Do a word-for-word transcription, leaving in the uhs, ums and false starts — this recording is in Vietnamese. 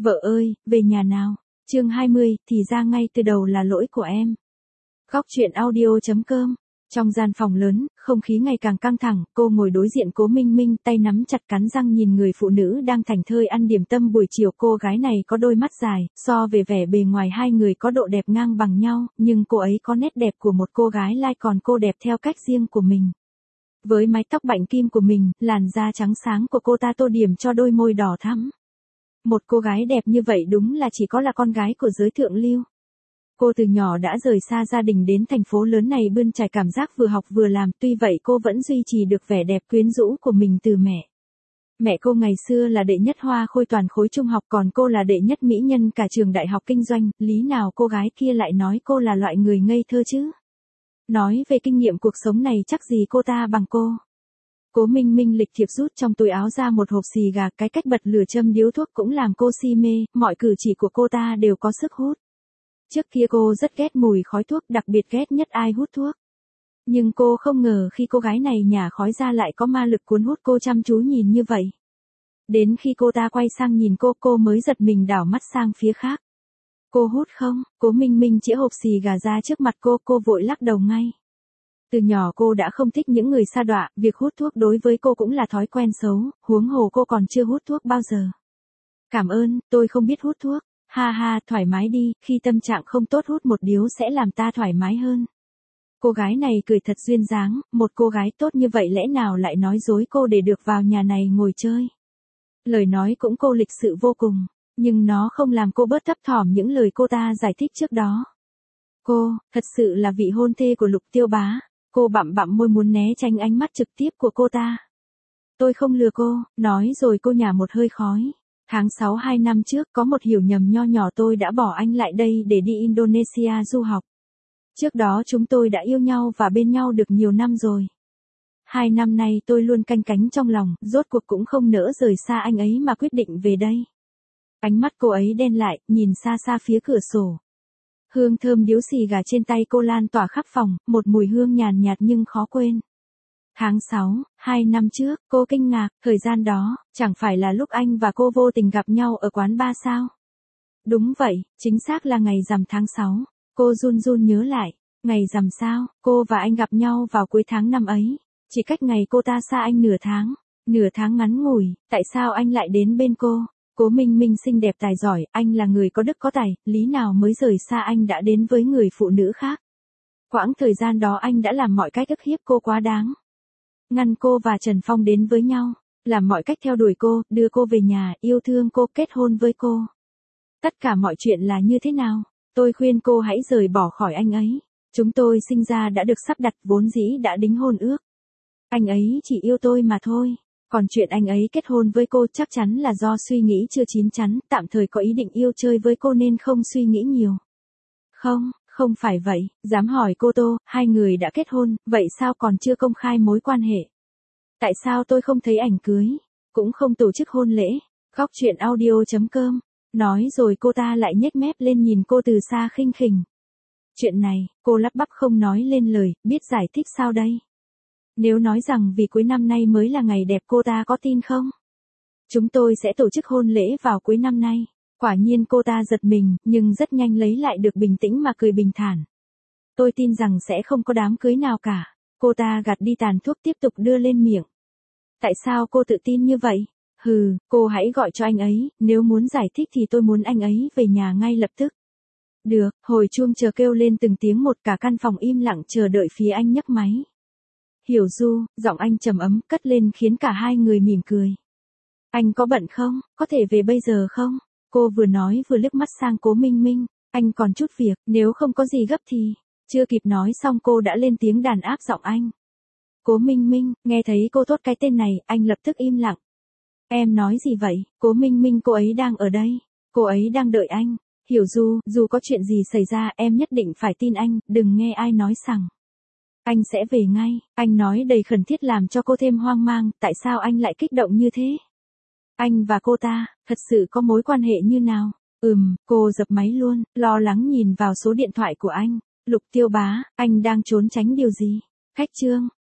Vợ ơi, về nhà nào. Chương hai mươi, thì ra ngay từ đầu là lỗi của em. Góc truyện audio chấm com. Trong gian phòng lớn, không khí ngày càng căng thẳng, cô ngồi đối diện Cố Minh Minh, tay nắm chặt cắn răng nhìn người phụ nữ đang thảnh thơi ăn điểm tâm buổi chiều. Cô gái này có đôi mắt dài, so về vẻ bề ngoài hai người có độ đẹp ngang bằng nhau, nhưng cô ấy có nét đẹp của một cô gái lai, còn cô đẹp theo cách riêng của mình. Với mái tóc bạch kim của mình, làn da trắng sáng của cô ta tô điểm cho đôi môi đỏ thắm. Một cô gái đẹp như vậy đúng là chỉ có là con gái của giới thượng lưu. Cô từ nhỏ đã rời xa gia đình đến thành phố lớn này bươn trải cảm giác vừa học vừa làm, tuy vậy cô vẫn duy trì được vẻ đẹp quyến rũ của mình từ mẹ. Mẹ cô ngày xưa là đệ nhất hoa khôi toàn khối trung học, còn cô là đệ nhất mỹ nhân cả trường đại học kinh doanh, lý nào cô gái kia lại nói cô là loại người ngây thơ chứ? Nói về kinh nghiệm cuộc sống này chắc gì cô ta bằng cô. Cố Minh Minh lịch thiệp rút trong túi áo ra một hộp xì gà, cái cách bật lửa châm điếu thuốc cũng làm cô si mê, mọi cử chỉ của cô ta đều có sức hút. Trước kia cô rất ghét mùi khói thuốc, đặc biệt ghét nhất ai hút thuốc. Nhưng cô không ngờ khi cô gái này nhả khói ra lại có ma lực cuốn hút cô chăm chú nhìn như vậy. Đến khi cô ta quay sang nhìn cô, cô mới giật mình đảo mắt sang phía khác. Cô hút không? Cố Minh Minh chĩa hộp xì gà ra trước mặt cô, cô vội lắc đầu ngay. Từ nhỏ cô đã không thích những người sa đọa, việc hút thuốc đối với cô cũng là thói quen xấu, huống hồ cô còn chưa hút thuốc bao giờ. Cảm ơn, tôi không biết hút thuốc. Ha ha, thoải mái đi, khi tâm trạng không tốt hút một điếu sẽ làm ta thoải mái hơn. Cô gái này cười thật duyên dáng, một cô gái tốt như vậy lẽ nào lại nói dối cô để được vào nhà này ngồi chơi. Lời nói cũng cô lịch sự vô cùng, nhưng nó không làm cô bớt thấp thỏm những lời cô ta giải thích trước đó. Cô, thật sự là vị hôn thê của Lục Tiêu Bá. Cô bặm bặm môi muốn né tránh ánh mắt trực tiếp của cô ta. Tôi không lừa cô, nói rồi cô nhả một hơi khói. Tháng sáu hai năm trước có một hiểu nhầm nho nhỏ, tôi đã bỏ anh lại đây để đi Indonesia du học. Trước đó chúng tôi đã yêu nhau và bên nhau được nhiều năm rồi. Hai năm nay tôi luôn canh cánh trong lòng, rốt cuộc cũng không nỡ rời xa anh ấy mà quyết định về đây. Ánh mắt cô ấy đen lại, nhìn xa xa phía cửa sổ. Hương thơm điếu xì gà trên tay cô lan tỏa khắp phòng, một mùi hương nhàn nhạt nhưng khó quên. Tháng sáu, hai năm trước, cô kinh ngạc, thời gian đó, chẳng phải là lúc anh và cô vô tình gặp nhau ở quán bar sao? Đúng vậy, chính xác là ngày rằm tháng sáu. Cô run run nhớ lại, ngày rằm sao, cô và anh gặp nhau vào cuối tháng năm ấy. Chỉ cách ngày cô ta xa anh nửa tháng, nửa tháng ngắn ngủi, tại sao anh lại đến bên cô? Cố Minh Minh xinh đẹp tài giỏi, anh là người có đức có tài, lý nào mới rời xa anh đã đến với người phụ nữ khác. Quãng thời gian đó anh đã làm mọi cách ức hiếp cô quá đáng. Ngăn cô và Trần Phong đến với nhau, làm mọi cách theo đuổi cô, đưa cô về nhà, yêu thương cô, kết hôn với cô. Tất cả mọi chuyện là như thế nào? Tôi khuyên cô hãy rời bỏ khỏi anh ấy. Chúng tôi sinh ra đã được sắp đặt, vốn dĩ đã đính hôn ước. Anh ấy chỉ yêu tôi mà thôi. Còn chuyện anh ấy kết hôn với cô chắc chắn là do suy nghĩ chưa chín chắn, tạm thời có ý định yêu chơi với cô nên không suy nghĩ nhiều. Không, không phải vậy, dám hỏi cô Tô, hai người đã kết hôn, vậy sao còn chưa công khai mối quan hệ? Tại sao tôi không thấy ảnh cưới, cũng không tổ chức hôn lễ? Góc truyện audio chấm com. Nói rồi cô ta lại nhếch mép lên nhìn cô từ xa khinh khỉnh. Chuyện này, cô lắp bắp không nói lên lời, biết giải thích sao đây? Nếu nói rằng vì cuối năm nay mới là ngày đẹp cô ta có tin không? Chúng tôi sẽ tổ chức hôn lễ vào cuối năm nay. Quả nhiên cô ta giật mình, nhưng rất nhanh lấy lại được bình tĩnh mà cười bình thản. Tôi tin rằng sẽ không có đám cưới nào cả. Cô ta gạt đi tàn thuốc tiếp tục đưa lên miệng. Tại sao cô tự tin như vậy? Hừ, cô hãy gọi cho anh ấy, nếu muốn giải thích thì tôi muốn anh ấy về nhà ngay lập tức. Được, hồi chuông chờ kêu lên từng tiếng một, cả căn phòng im lặng chờ đợi phía anh nhấc máy. Hiểu Du, giọng anh trầm ấm cất lên khiến cả hai người mỉm cười. Anh có bận không, có thể về bây giờ không? Cô vừa nói vừa liếc mắt sang Cố Minh Minh, anh còn chút việc, nếu không có gì gấp thì... Chưa kịp nói xong cô đã lên tiếng đàn áp giọng anh. Cố Minh Minh, nghe thấy cô thốt cái tên này, anh lập tức im lặng. Em nói gì vậy? Cố Minh Minh, cô ấy đang ở đây. Cô ấy đang đợi anh. Hiểu Du, dù có chuyện gì xảy ra em nhất định phải tin anh, đừng nghe ai nói rằng. Anh sẽ về ngay, anh nói đầy khẩn thiết làm cho cô thêm hoang mang, tại sao anh lại kích động như thế? Anh và cô ta, thật sự có mối quan hệ như nào? Ừm, cô dập máy luôn, lo lắng nhìn vào số điện thoại của anh. Lục Tiêu Bá, anh đang trốn tránh điều gì? Khách Trương,